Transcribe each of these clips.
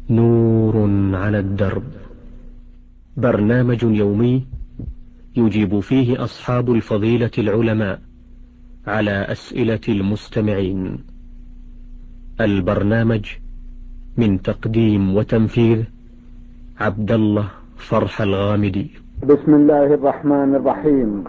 نور على الدرب، برنامج يومي يجيب فيه أصحاب الفضيلة العلماء على أسئلة المستمعين. البرنامج من تقديم وتنفيذ عبد الله فرح الغامدي. بسم الله الرحمن الرحيم.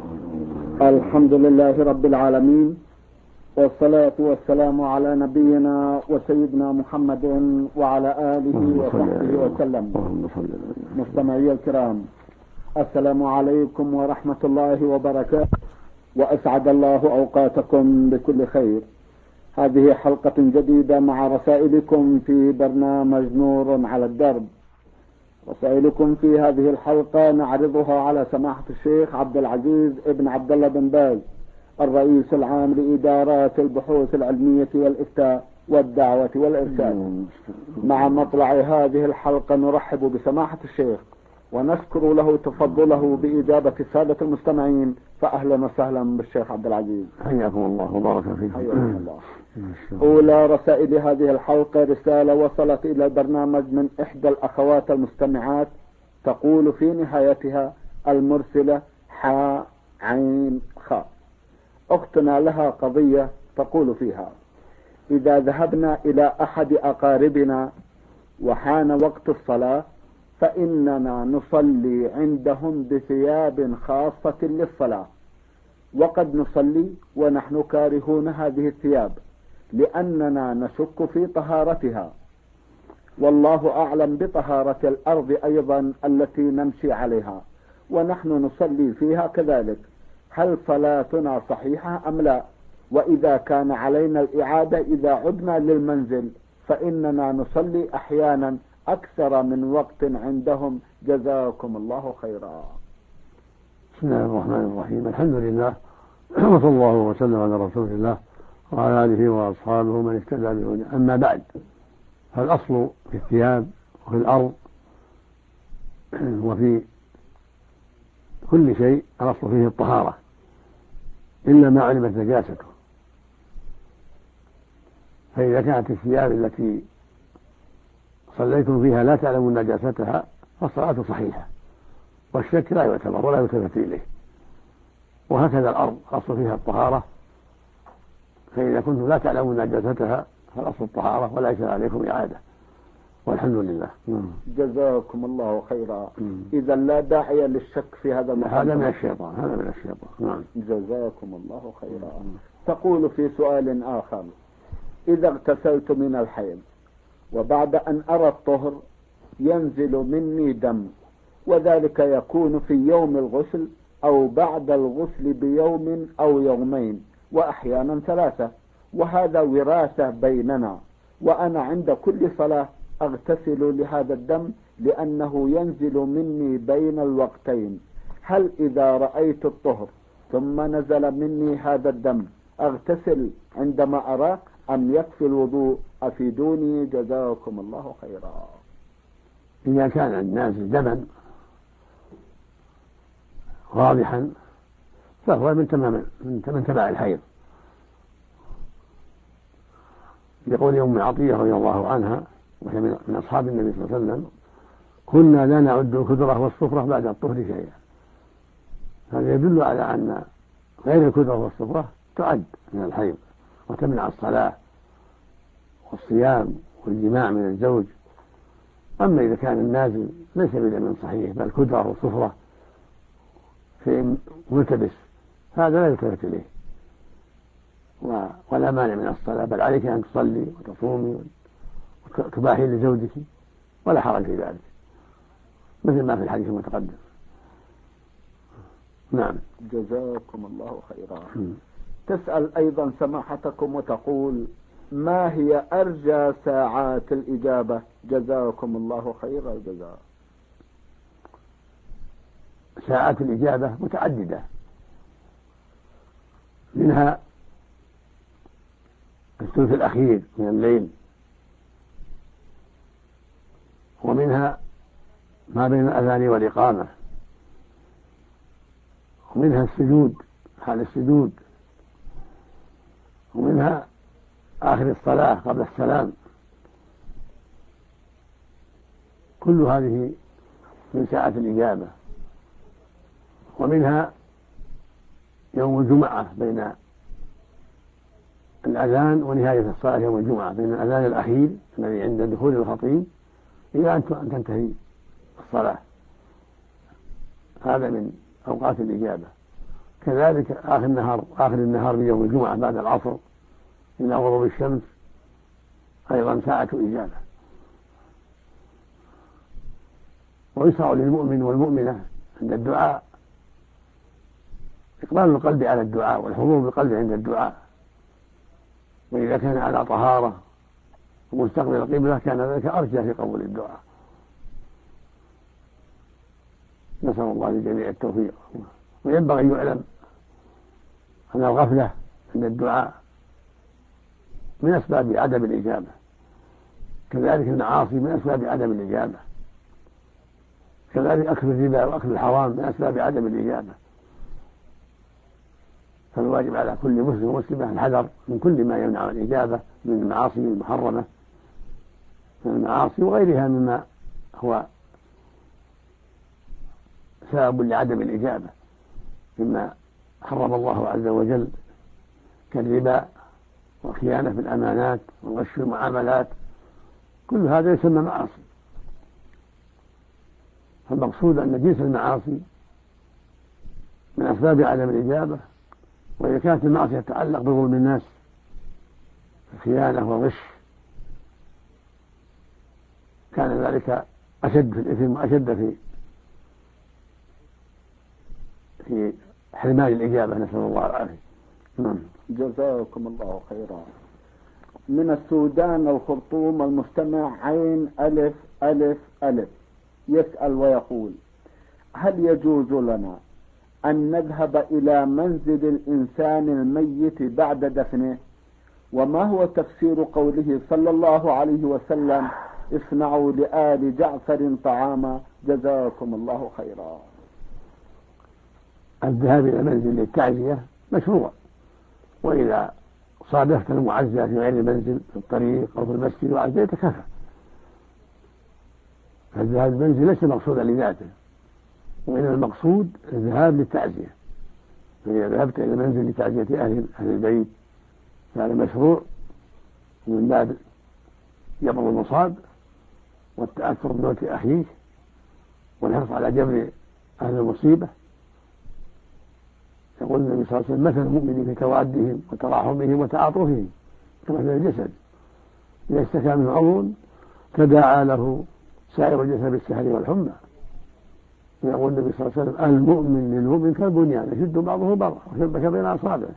الحمد لله رب العالمين، والصلاة والسلام على نبينا وسيدنا محمد وعلى آله وصحبه وسلم. مستمعي الكرام، السلام عليكم ورحمة الله وبركاته، وأسعد الله أوقاتكم بكل خير. هذه حلقة جديدة مع رسائلكم في برنامج نور على الدرب. رسائلكم في هذه الحلقة نعرضها على سماحة الشيخ عبد العزيز ابن عبد الله بن باز، الرئيس العام لإدارات البحوث العلمية والإفتاء والدعوة والإرشاد. مع مطلع هذه الحلقة نرحب بسماحة الشيخ ونشكر له تفضله بإجابة السادة المستمعين. فأهلا وسهلا بالشيخ عبد العزيز، حياكم الله وبارك فيكم. حياكم الله. أولى رسائل هذه الحلقة رسالة وصلت إلى البرنامج من إحدى الأخوات المستمعات، تقول في نهايتها المرسلة حاء عين خاء. أختنا لها قضية تقول فيها: إذا ذهبنا إلى أحد أقاربنا وحان وقت الصلاة فإننا نصلي عندهم بثياب خاصة للصلاة، وقد نصلي ونحن كارهون هذه الثياب لأننا نشك في طهارتها، والله أعلم بطهارة الأرض أيضا التي نمشي عليها، ونحن نصلي فيها كذلك. هل صلاتنا صحيحة أم لا؟ وإذا كان علينا الإعادة إذا عدنا للمنزل فإننا نصلي أحيانا أكثر من وقت عندهم، جزاكم الله خيرا. بسم الله الرحمن الرحيم. الحمد لله، وصلى الله وسلم على رسول الله وعلى آله وأصحابه من اهتدى بهداه. أما بعد، فالأصل في الثياب وفي الأرض وفي كل شيء الأصل فيه الطهارة إلا ما علمت نجاسته. فإذا كانت الثياب التي صليتم فيها لا تعلمون نجاستها فالصلاة صحيحة، والشك لا يعتبر ولا يلتفت إليه. وهكذا الأرض الأصل فيها الطهارة، فإذا كنتم لا تعلمون نجاستها فالأصل الطهارة وليس عليكم إعادة، والحمد لله. جزاكم الله خيرا. إذا لا داعي للشك في هذا المقام. هذا من الشيطان، هذا من الشيطان. جزاكم الله خيرا. تقول في سؤال آخر: إذا اغتسلت من الحيض وبعد أن أرى الطهر ينزل مني دم، وذلك يكون في يوم الغسل أو بعد الغسل بيوم أو يومين وأحيانا 3، وهذا وراثة بيننا، وأنا عند كل صلاة أغتسل لهذا الدم لأنه ينزل مني بين الوقتين. هل إذا رأيت الطهر ثم نزل مني هذا الدم أغتسل عندما أراه أم يكفي الوضوء؟ أفيدوني جزاكم الله خيرا. إذا كان النازل دما واضحا فهو من تبع الحيض. يقول أم عطية رضي الله عنها وهي من أصحاب النبي صلى الله عليه وسلم: كنا لا نعد الكدرة والصفرة بعد الطهر شيئا. هذا يدل على أن غير الكدرة والصفرة تعد من الحيض وتمنع الصلاة والصيام والجماع من الزوج. أما إذا كان النازل ليس بدم صحيح بل كدرة والصفرة شيء ملتبس، هذا لا يلتفت إليه ولا مانع من الصلاة، بل عليك أن تصلي وتصومي وتباحي لزوجك ولا حرج في ذلك، مثل ما في الحديث المتقدم. نعم. جزاكم الله خيرا. تسأل أيضا سماحتكم وتقول: ما هي أرجى ساعات الإجابة؟ جزاكم الله خير الجزاء. ساعات الإجابة متعددة، منها الثلث الأخير من الليل، ومنها ما بين الأذان والإقامة، ومنها السجود حال السجود، ومنها آخر الصلاة قبل السلام، كل هذه من ساعة الإجابة. ومنها يوم الجمعة بين الأذان ونهاية الصلاة يوم الجمعة، بين الأذان الأخير الذي عند دخول الخطيب إلى أن تنتهي الصلاة، هذا من أوقات الإجابة. كذلك آخر النهار من يوم الجمعة بعد العصر إلى غروب الشمس أيضا ساعة إجابة. ويشرع للمؤمن والمؤمنة عند الدعاء إقبال القلب على الدعاء والحضور بالقلب عند الدعاء، وإذا كان على طهارة ومستقبل القبلة كان ذلك أرجى في قبول الدعاء. نسأل الله للجميع التوفيق. وينبغي أن يعلم أن الغفلة عند الدعاء من أسباب عدم الإجابة، كذلك المعاصي من أسباب عدم الإجابة، كذلك أكل الربا وأكل الحرام من أسباب عدم الإجابة. فالواجب على كل مسلم ومسلمة الحذر من كل ما يمنع الإجابة من المعاصي المحرمة، من المعاصي وغيرها مما هو سبب لعدم الإجابة، مما حرم الله عز وجل كالربا وخيانة في الأمانات وغش في المعاملات، كل هذا يسمى معاصي. فالمقصود أن جنس المعاصي من أسباب عدم الإجابة، وإذا كانت المعصية تتعلق بظلم الناس الخيانة والغش كان ذلك أشد في الإثم وأشد في حرمان الإجابة، نسأل الله العافية. جزاكم الله خيرا. من السودان الخرطوم المستمع عين ألف ألف ألف يسأل ويقول: هل يجوز لنا أن نذهب إلى منزل الإنسان الميت بعد دفنه؟ وما هو تفسير قوله صلى الله عليه وسلم: اصنعوا لآل جعفر طعاما؟ جزاكم الله خيرا. الذهاب إلى منزل للتعزية مشروع، وإذا صادفت المعزى في غير المنزل في الطريق أو في المسجد وعزيت كفى. فالذهاب المنزل ليس مقصودا لذاته، وإنما المقصود الذهاب للتعزية. فإذا ذهبت إلى منزل لتعزية أهل البيت فهذا مشروع من باب جبر المصاب والتأثر بموت أخيه والحرص على جبر أهل المصيبة. يقول النبي صلى الله عليه وسلم: مثل المؤمنين في توادهم وتراحمهم وتعاطفهم كمثل الجسد إذا اشتكى منه عضو تداعى له سائر الجسد بالسهر والحمى. ويقول النبي صلى الله عليه وسلم: المؤمن للمؤمن كالبنيان يشد بعضه بعضا وشبك بين أصابعه.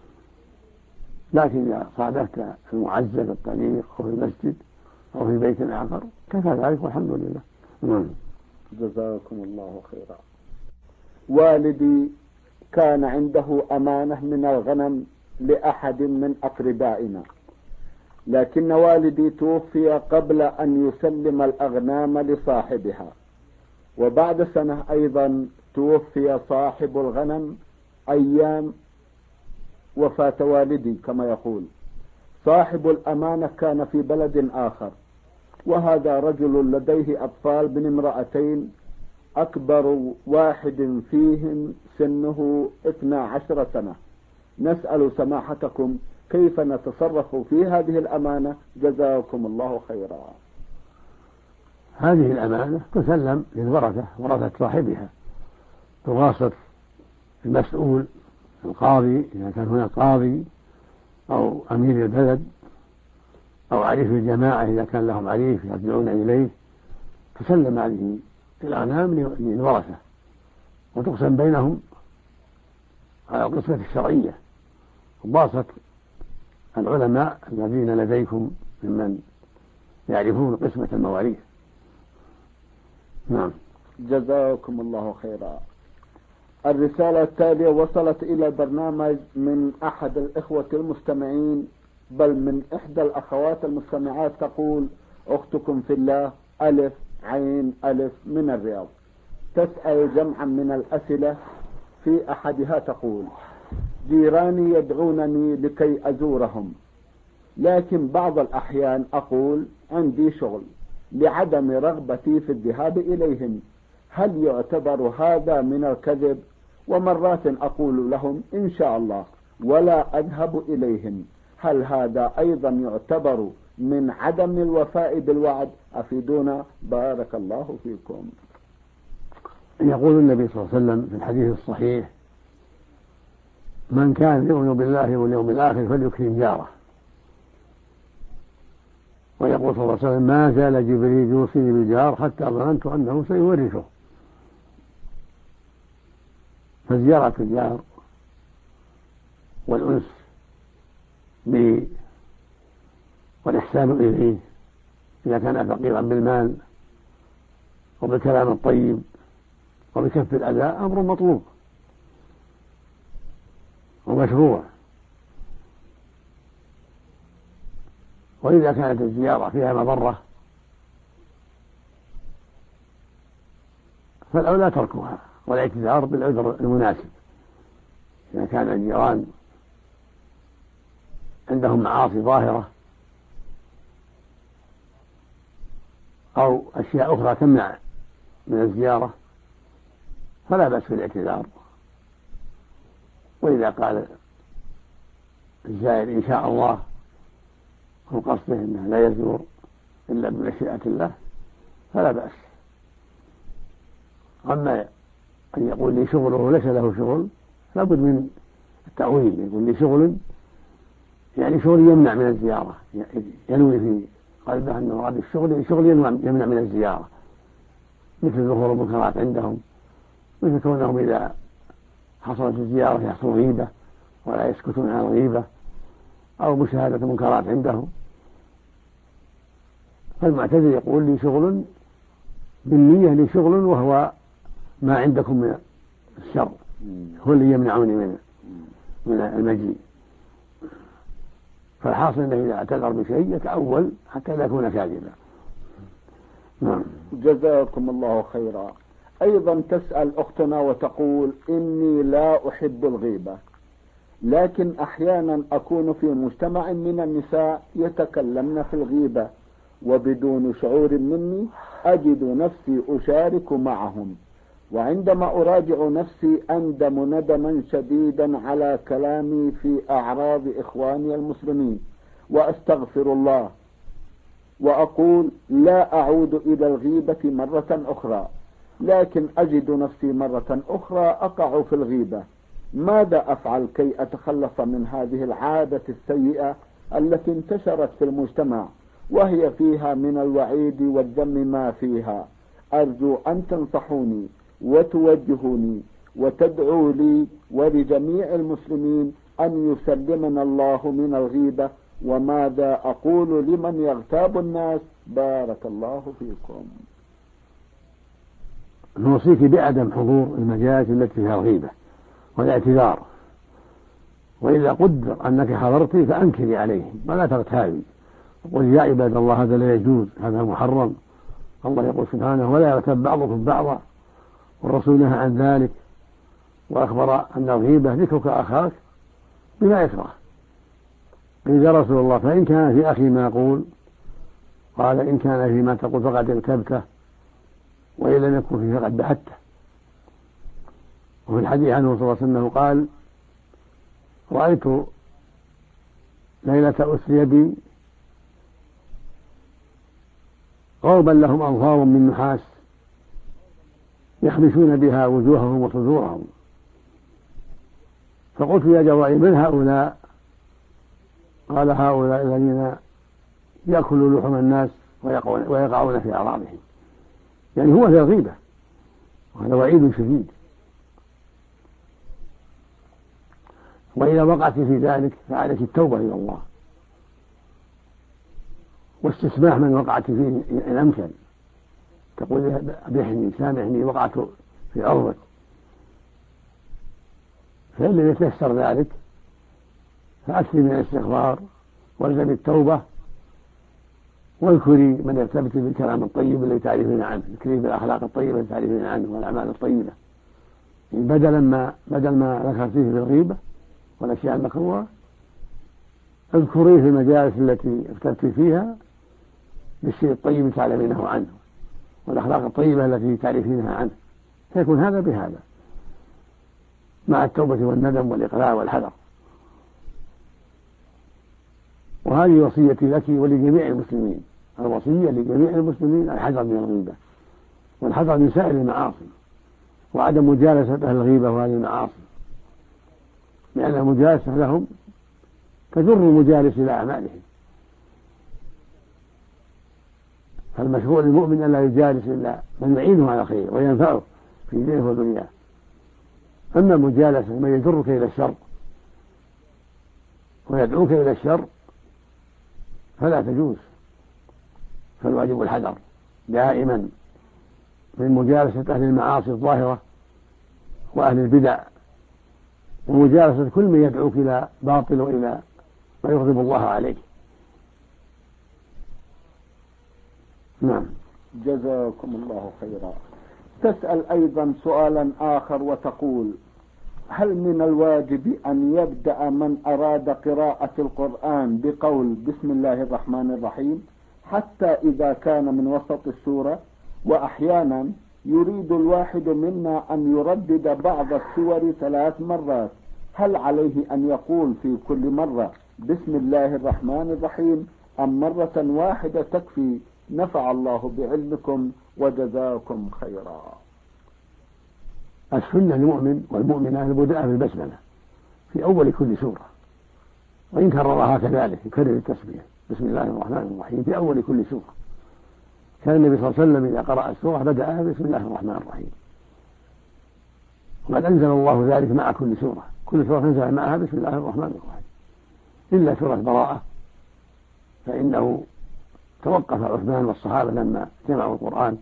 لكن إذا صادفت المعزى في الطريق أو في المسجد أو في بيت آخر كفى ذلك والحمد لله. جزاكم الله خيرا. والدي كان عنده أمانة من الغنم لأحد من أقربائنا، لكن والدي توفي قبل أن يسلم الأغنام لصاحبها، وبعد سنة أيضا توفي صاحب الغنم أيام وفاة والدي. كما يقول صاحب الأمانة كان في بلد آخر، وهذا رجل لديه أطفال من امرأتين، أكبر واحد فيهم سنه 12 سنة. نسأل سماحتكم كيف نتصرف في هذه الأمانة؟ جزاكم الله خيرا. هذه الأمانة تسلم للورثة، ورثة صاحبها، بواسطة المسؤول القاضي إذا كان هناك قاضي أو أمير البلد أو عريف الجماعة إذا كان لهم عريف يرجعون إليه. تسلم هذه الأغنام للورثة وتقسم بينهم على القسمة الشرعية وباسط العلماء الذين لديكم ممن يعرفون قسمة المواريث. نعم. جزاكم الله خيرا. الرسالة التالية وصلت إلى البرنامج من أحد الإخوة المستمعين، بل من إحدى الأخوات المستمعات، تقول: أختكم في الله ألف عين ألف من الرياض، تسأل جمعا من الأسئلة. في أحدها تقول: جيراني يدعونني لكي أزورهم، لكن بعض الأحيان أقول عندي شغل، لعدم رغبتي في الذهاب إليهم. هل يعتبر هذا من الكذب؟ ومرات أقول لهم إن شاء الله ولا أذهب إليهم. هل هذا أيضا يعتبر من عدم الوفاء بالوعد؟ أفيدونا بارك الله فيكم. يقول النبي صلى الله عليه وسلم في الحديث الصحيح: من كان يؤمن بالله واليوم الآخر فليكرم جاره. ويقول صلى الله عليه وسلم: ما زال جبريل يوصيني بالجار حتى ظننت أنه سيورثه. فزيارة الجار والأنس به والإحسان إليه إذا كان فقيرا بالمال وبالكلام الطيب وبكف الأذى أمر مطلوب ومشروع. وإذا كانت الزيارة فيها مضرة فالأولى تركها والاعتذار بالعذر المناسب. إذا كان الجيران عندهم معاصي ظاهرة أو أشياء أخرى تمنع من الزيارة فلا بأس بالاعتذار. وإذا قال الزائر إن شاء الله وقصده أنه لا يزور إلا بمشيئة الله فلا بأس. أما أن يقول لي شغل وليس له شغل لابد من التأويل. يقول لي شغل يعني شغل يمنع من الزيارة، ينوي في قلبه أنه هذا الشغل شغل يمنع من الزيارة، مثل ظهور المنكرات عندهم، مثل كونهم إذا حصلت الزيارة يحصل غيبة ولا يسكتون عن الغيبة، أو مشاهدة منكرات عندهم. فالمعتذر يقول لي شغل بالنية لي شغل وهو ما عندكم من الشر هو اللي يمنعني من المجيء. فالحاصل أنه إذا اعتذر بشيء يتأول حتى لا يكون كاذبا. نعم. جزاكم الله خيرا. أيضا تسأل أختنا وتقول: إني لا أحب الغيبة، لكن أحيانا أكون في مجتمع من النساء يتكلمن في الغيبة وبدون شعور مني أجد نفسي أشارك معهم، وعندما أراجع نفسي أندم ندما شديدا على كلامي في أعراض إخواني المسلمين، وأستغفر الله وأقول لا أعود إلى الغيبة مرة أخرى، لكن أجد نفسي مرة أخرى أقع في الغيبة. ماذا أفعل كي أتخلص من هذه العادة السيئة التي انتشرت في المجتمع وهي فيها من الوعيد والذم ما فيها؟ أرجو أن تنصحوني وتوجهوني وتدعوا لي ولجميع المسلمين أن يسلمنا الله من الغيبة. وماذا أقول لمن يغتاب الناس؟ بارك الله فيكم. نوصيك بعدم حضور المجالس التي فيها الغيبة والاعتذار، وإذا قدر أنك حضرت فأنكري عليهم ولا تغتابي، قل يا عباد الله هذا لا يجوز، هذا محرم. الله يقول سبحانه: ولا يغتب بعضكم بعضا، والرسول نهى عن ذلك وأخبر أن الغيبة ذكرك أخاك بما يكره. قيل يا رسول الله فإن كان في أخي ما يقول؟ قال: إن كان في ما تقول فقد اغتبته، وإن لم يكن فيه فقد بحته. وفي الحديث عنه صلى الله عليه وسلم قال: رأيت ليلة أسري بي قوما لهم أظفار من نحاس يخمشون بها وجوههم وصدورهم، فقلت يا جبرائيل من هؤلاء؟ قال: هؤلاء الذين يأكلوا لحم الناس ويقعون في أعراضهم. يعني هو في الغيبة، وهذا وعيد شديد. وإذا وقعت في ذلك فعليك التوبة إلى الله واستسماح من وقعت فيه إن أمكن، تقول أبيحني سامحني وقعت في عرضك. فإن لم يتيسر ذلك فأكثر من الاستغفار والزم التوبة، واذكري من يرتبط بالكلام الطيب الذي تعرفين عنه، اذكري بالأخلاق الطيبة التي تعرفين عنه والأعمال الطيبة، بدل ما ذكرتيه في الغيبة والأشياء المكروهة اذكريه في المجالس التي ارتبت فيها بالشيء الطيب تعلمينه عنه والأخلاق الطيبة التي تعرفينها عنه، فيكون هذا بهذا مع التوبة والندم والإقلاع والحذر. وهذه وصيتي لك ولجميع المسلمين، الوصية لجميع المسلمين الحذر من الغيبة والحذر من سائر المعاصي وعدم مجالسة أهل الغيبة وهذه المعاصي، لأن المجالسة لهم تجر المجالس إلى أعمالهم. فالمشروع للمؤمن أن لا يجالس إلا من يعينه على خير وينفعه في دينه ودنياه. أما مجالسة من يجرك إلى الشر ويدعوك إلى الشر فلا تجوز، فالواجب الحذر دائما من مجالسة أهل المعاصي الظاهرة وأهل البدع ومجالسة كل من يدعوك إلى باطل وإلى ما يغضب الله عليه. نعم. جزاكم الله خيرا. تسأل أيضا سؤالا آخر وتقول: هل من الواجب أن يبدأ من أراد قراءة القرآن بقول بسم الله الرحمن الرحيم حتى إذا كان من وسط السورة، وأحيانا يريد الواحد منا أن يردد بعض السور 3 مرات، هل عليه أن يقول في كل مرة بسم الله الرحمن الرحيم أم مرة واحدة تكفي؟ نفع الله بعلمكم وجزاكم خيرا. السنة للمؤمن والمؤمنة البدء بالبسملة في أول كل سورة، وإن كررها كذلك يكرر التسمية بسم الله الرحمن الرحيم في أول كل سورة. كان النبي صلى الله عليه وسلم إذا قرأ السورة بدأها بسم الله الرحمن الرحيم، وقد أنزل الله ذلك مع كل سورة، كل سورة أنزل معها بسم الله الرحمن الرحيم إلا سورة براءة، فإنه توقف عثمان والصحابة لما جمعوا القرآن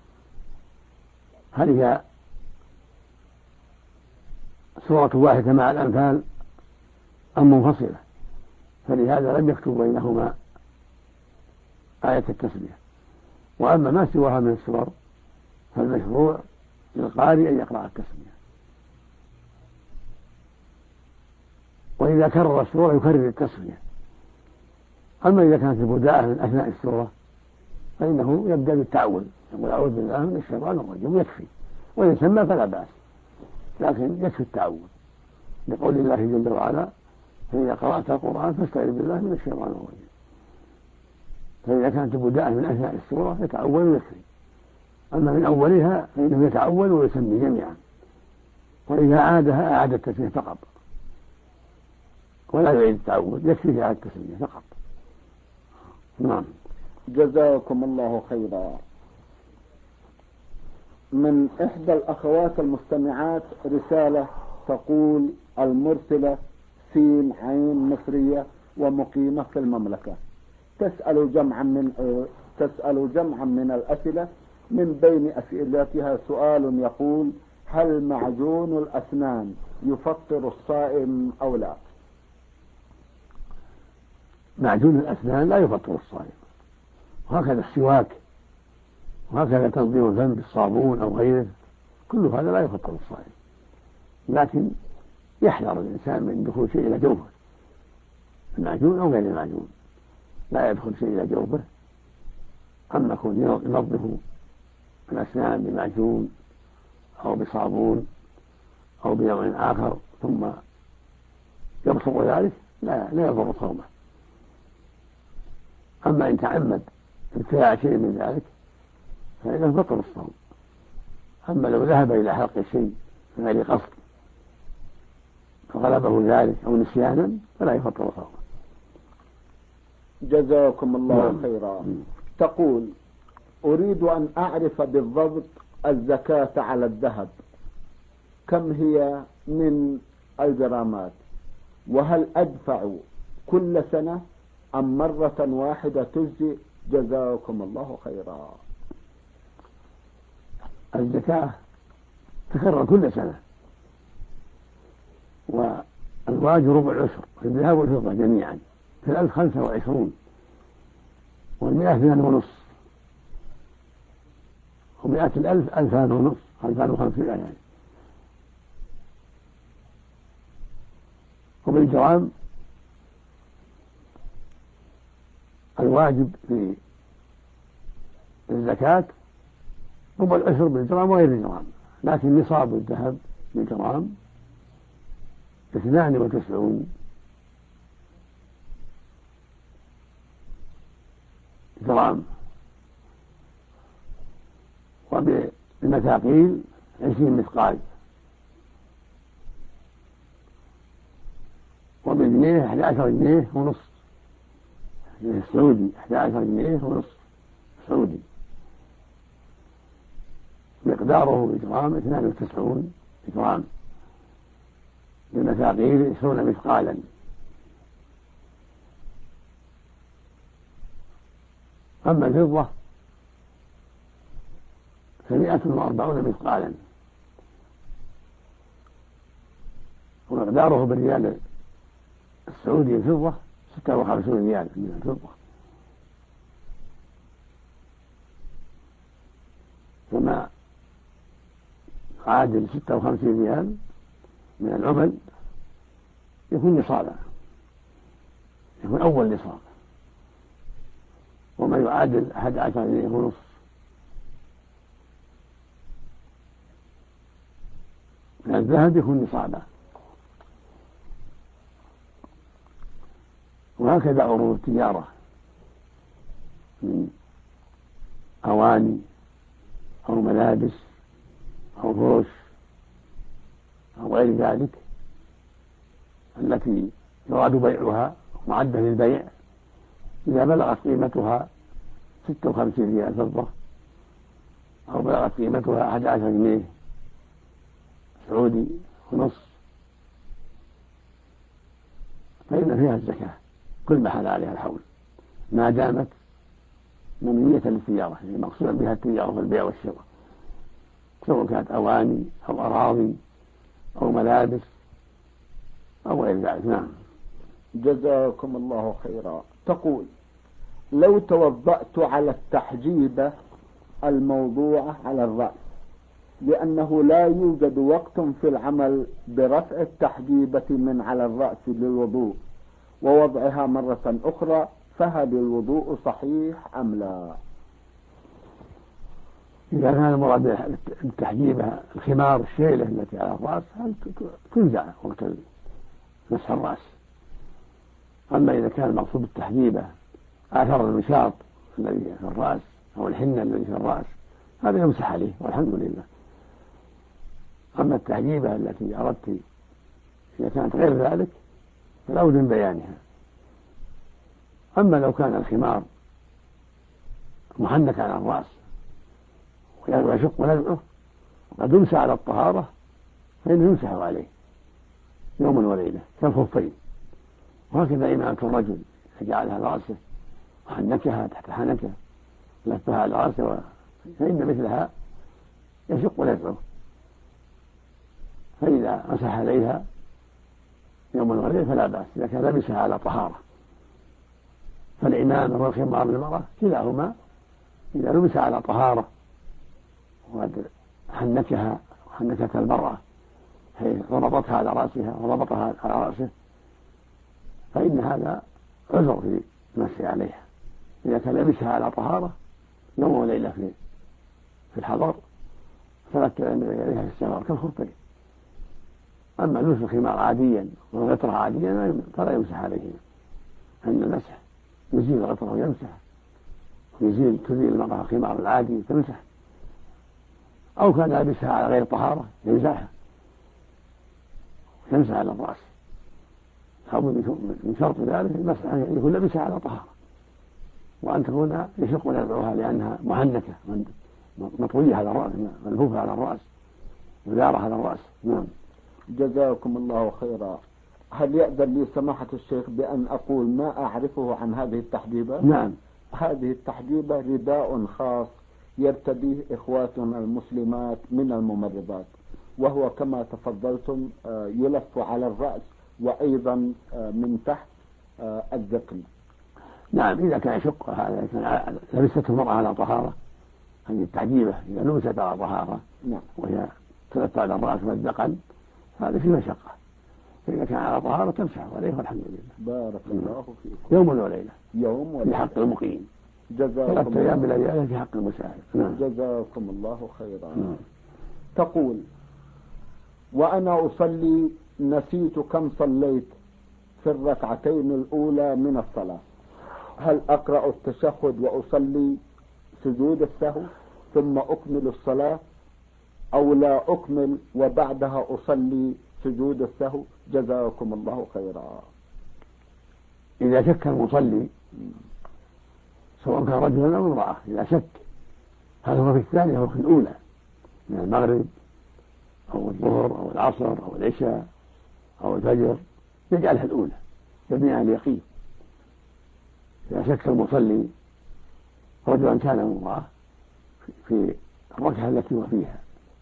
هل هي سورة واحدة مع الأنفال أم منفصلة، فلهذا لم يكتب بينهما آية التسمية. وأما ما سواها من السور فالمشروع للقارئ أن يقرأ التسمية، وإذا كرر السورة يكرر التسمية. أما إذا كانت البداءة من أثناء السورة فإنه يبدأ بالتعوذ، يقول أعوذ بالله من الشيطان الرجيم يكفي، وإن سمى فلا بأس، لكن يكفي التعوذ لقول الله جل وعلا: فإذا قرأت القرآن فاستعذ بالله من الشيطان الرجيم. فإذا كانت البداءة من أثناء السورة يتعوذ ويكفي، أما من أولها فإنه يتعوذ ويسمي جميعا، وإذا عادها أعاد التسمية فقط ولا يعيد التعوذ، يكفي إعادة التسمية فقط. نعم. جزاكم الله خيرا. من إحدى الأخوات المستمعات رسالة تقول: المرسلة سين عين مصرية ومقيمة في المملكة، تسأل جمعا من الأسئلة، من بين أسئلتها سؤال يقول: هل معجون الأسنان يفطر الصائم أو لا؟ معجون الأسنان لا يفطر الصائم، وهكذا السواك، وهكذا تنظيم الفم بالصابون أو غيره، كل هذا لا يفطر الصائم، لكن يحذر الإنسان من دخول شيء إلى جوفه، المعجون أو غير المعجون لا يدخل شيء إلى جوفه. أما يكون ينظف الأسنان بمعجون أو بصابون أو بنوع آخر ثم يبصر ذلك لا يضر صومه. أما إن تعمد ابتلاع شيء من ذلك فإنه بطل الصوم. أما لو ذهب إلى حلق الشيء من غير قصد فغلبه ذلك أو نسيانا فلا يفطر صومه. جزاكم الله خيرا. تقول: أريد أن أعرف بالضبط الزكاة على الذهب، كم هي من الجرامات، وهل أدفع كل سنة أم مرة واحدة تجزي؟ جزاكم الله خيرا. الزكاة تكرر كل سنة، والواجب ربع العشر في الذهب والفضة جميعا، في 1025، والمئة 2.5، ومئة الألف 2,500 2,500 يعني. وبالجرام الواجب في الزكاة ربع العشر بالجرام وغير الجرام، لكن نصاب الذهب بالجرام 92 جرام، وبالمثاقيل 20 مثقال، وبالجنيه 11 جنيه ونصف السعودي، 11 جنيه ونصف سعودي، مقداره بالجرام 92 جرام، بالمثاقيل 20 مثقالا. أما الفضة ف140 مثقالا، ومقداره بالريال السعودي الفضة 56 ريال من الفضة، كما عادل 56 ريال من العمل يكون نصابا، يكون أول نصاب، وما يعادل 11 جنيه ونصف من الذهب يكون نصابا. وهكذا عروض التجارة من أواني أو ملابس أو فروش أو غير ذلك التي يراد بيعها معدة للبيع، إذا بلغت قيمتها 56 ريال فضة أو بلغت قيمتها 11 جنيه سعودي ونصف فإن فيها الزكاة كل ما حال عليها الحول، ما دامت ممنية للتجارة، يعني مقصودا بها التجارة والبيع والشراء، سواء كانت أواني أو أراضي أو ملابس أو غير ذلك. نعم. جزاكم الله خيرا. تقول: لو توضأت على التحجيبة الموضوعة على الرأس لأنه لا يوجد وقت في العمل برفع التحجيبة من على الرأس للوضوء ووضعها مرة أخرى، فهل الوضوء صحيح أم لا؟ إذا كان المراد بالتحجيبة الخمار الشيلة التي على الرأس تنزع وقت مسح الرأس. أما إذا كان المقصود بالتحجيبة آثار النشاط الذي في الرأس أو الحنة الذي في الرأس هذا يمسح عليه والحمد لله. أما التحجيبة التي أردت إذا كانت غير ذلك فلا بد من بيانها. أما لو كان الخمار محنك على الرأس ويشق نزعه وقد يمسح على الطهارة فإنه يمسح عليه يوم وليلة كالخفين. وهكذا إمامة الرجل جعلها رأسه وحنكها تحت حنكه لفها على رأسه فإن مثلها يشق نزعه، فإذا مسح عليها يوم وليلة فلا بأس إذا كان لبسها على طهارة. فالعمامة والخمار للمرأة كلاهما إذا لبس على طهارة وقد حنكها وحنكتها المرأة حيث ربطتها على رأسها وربطها على رأسه فإن هذا عذر في المسح عليها. إذا كان لبسها على طهارة يوم وليلة في الحضر فلا ينبغي عليها في السفر كالخفين. أما لبس الخمار عاديا والغطرة عاديا فلا يمسح عليهما، أن المسح يزيل الغطرة ويمسح، تزيل المرأة الخمار العادي تمسح، أو كان لابسها على غير طهارة يمسحها على الرأس. من شرط ذلك المسح أن يكون لابسها على طهارة وأن تكون يشق نزعها لأنها محنكة مطوية على الرأس ملفوفة على الرأس ودارة على الرأس. نعم. جزاكم الله خيرا. هل يأذن لي سماحة الشيخ بأن أقول ما أعرفه عن هذه التحجيبة؟ نعم. هذه التحجيبة رداء خاص يرتديه إخواتنا المسلمات من الممرضات، وهو كما تفضلتم يلف على الرأس وأيضا من تحت الذقن. نعم. إذا كان يشق هذا كان لبسته المرأة على طهارة، هذه التحجيبة إذا لبست على طهارة نعم وهي تلف على الرأس والذقن هذا في مشقة، فإذا كان على طهارة تمسح عليه والحمد لله. بارك الله فيكم. يوم وليلة يوم وليلة في حق المقيم. جزاكم 3 أيام من العيادة في حق المسافر. نعم. جزاكم الله خيرا. تقول: وأنا أصلي نسيت كم صليت في الركعتين الأولى من الصلاة، هل أقرأ التشهد وأصلي سجود السهو ثم أكمل الصلاة، أو لا أكمل وبعدها أصلي سجود السهو؟ جزاكم الله خيرا. إذا شك المصلي سواء كان رجلا أو امرأة، إذا شك هل هو في الثانية أو في الأولى من المغرب أو الظهر أو العصر أو العشاء أو الفجر، يجعلها الأولى، يبني على اليقين. إذا شك المصلي رجلا كان أو امرأة في الركعة التي هو فيها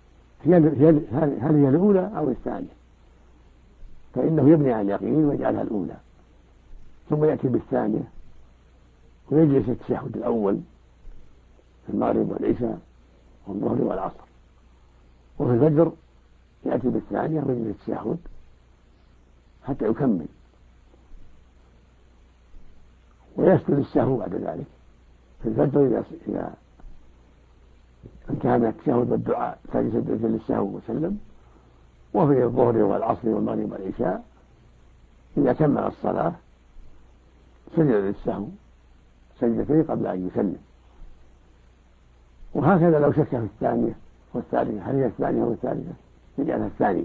هل هي الأولى أو الثانية، فإنه يبني على اليقين ويجعلها الأولى، ثم يأتي بالثانية ويجلس التشهد الأول في المغرب والعشاء والظهر والعصر، وفي الفجر يأتي بالثانية ويجلس التشهد حتى يكمل، ويسجد السهو بعد ذلك. في الفجر إذا انتهى من التشهد والدعاء سجد للسهو وسلم، وفي الظهر والعصر والمغرب والعشاء إذا كمل الصلاة سجد للسهو سجدتين قبل أن يسلم. وهكذا لو شك في الثانية والثالثة هل هي الثانية أو الثالثة، يجعلها الثانية،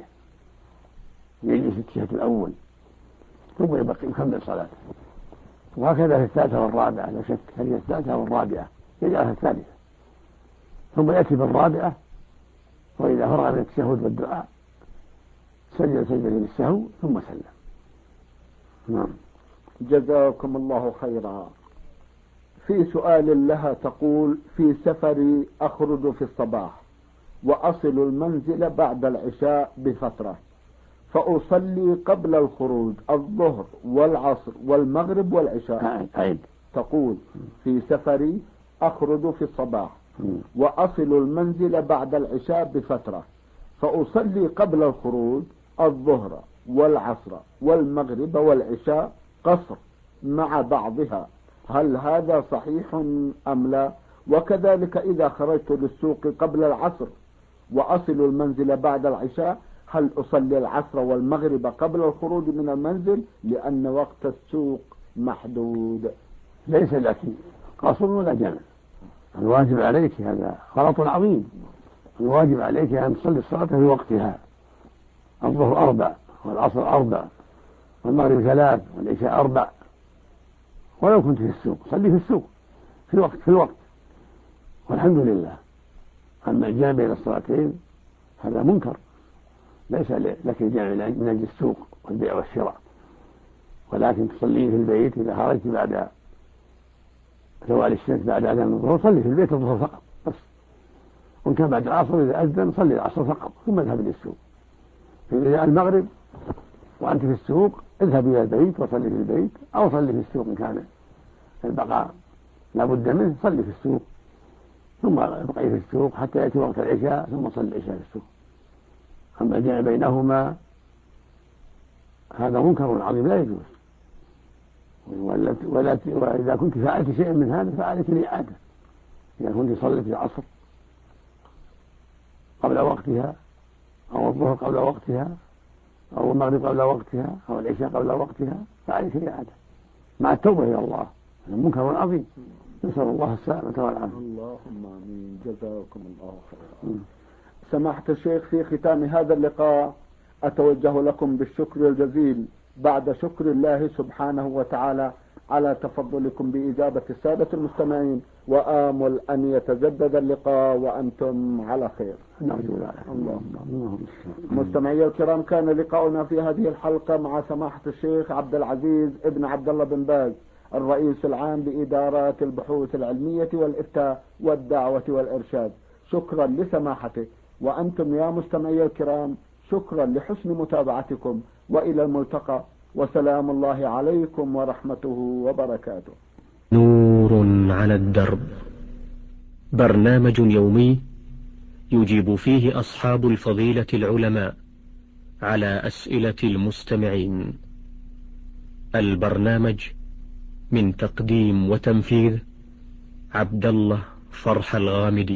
يجلس التشهد الأول ثم يكمل صلاته. وهكذا في الثالثة والرابعة لو شك هل هي الثالثة أو الرابعة، يجعلها الثالثة ثم يأتي بالرابعة، وإذا فرغ من التشهد والدعاء سجد سجدة للسهو ثم سلم. نعم. جزاكم الله خيرا. في سؤال لها تقول: في سفري أخرج في الصباح وأصل المنزل بعد العشاء بفترة، فأصلي قبل الخروج الظهر والعصر والمغرب والعشاء. تقول: في سفري أخرج في الصباح وأصل المنزل بعد العشاء بفترة، فأصلي قبل الخروج الظهر والعصر والمغرب والعشاء قصر مع بعضها، هل هذا صحيح أم لا؟ وكذلك إذا خرجت للسوق قبل العصر وأصل المنزل بعد العشاء، هل أصلي العصر والمغرب قبل الخروج من المنزل لأن وقت السوق محدود؟ ليس لك قصر ولا جمع، الواجب عليك هذا غلط عظيم. الواجب عليك أن تصلي الصلاة في وقتها، الظهر 4 والعصر 4 والمغرب 3 والعشاء 4، ولو كنت في السوق صلي في السوق في الوقت والحمد لله. أما الجامع بين الصلاتين هذا منكر، ليس لك الجامع من أجل السوق والبيع والشراء، ولكن تصلي في البيت. إذا خرجت بعد زوال الشمس بعد أذان الظهر صلي في البيت الظهر فقط بس، وإن كان بعد العصر إذا أذن صلي العصر فقط ثم اذهب للسوق. فإذا جاء المغرب وأنت في السوق اذهب إلى البيت وصلي في البيت، أو صلي في السوق إن كان البقاء لا بد منه، صلي في السوق ثم ابقي في السوق حتى يأتي وقت العشاء ثم صلي العشاء في السوق. أما الجمع بينهما هذا منكر عظيم لا يجوز. وإذا كنت فعلت شيئا من هذا فعلت الإعادة. إذا كنت صليت العصر قبل وقتها أو الظهر قبل وقتها أو المغرب قبل وقتها أو العشاء قبل وقتها فعلت الإعادة مع التوبة إلى الله. هذا منكر عظيم، نسأل الله السلامة والعافية. اللهم آمين. جزاكم الله خيرا. سماحة الشيخ، في ختام هذا اللقاء أتوجه لكم بالشكر الجزيل بعد شكر الله سبحانه وتعالى على تفضلكم بإجابة السادة المستمعين، وآمل أن يتجدد اللقاء وأنتم على خير. اللهم. مستمعي الكرام، كان لقاؤنا في هذه الحلقة مع سماحة الشيخ عبد العزيز ابن عبد الله بن باز، الرئيس العام لإدارات البحوث العلمية والإفتاء والدعوة والإرشاد. شكرا لسماحته، وأنتم يا مستمعي الكرام شكرا لحسن متابعتكم، وإلى الملتقى، وسلام الله عليكم ورحمته وبركاته. نور على الدرب، برنامج يومي يجيب فيه أصحاب الفضيلة العلماء على أسئلة المستمعين. البرنامج من تقديم وتنفيذ عبد الله فرح الغامدي.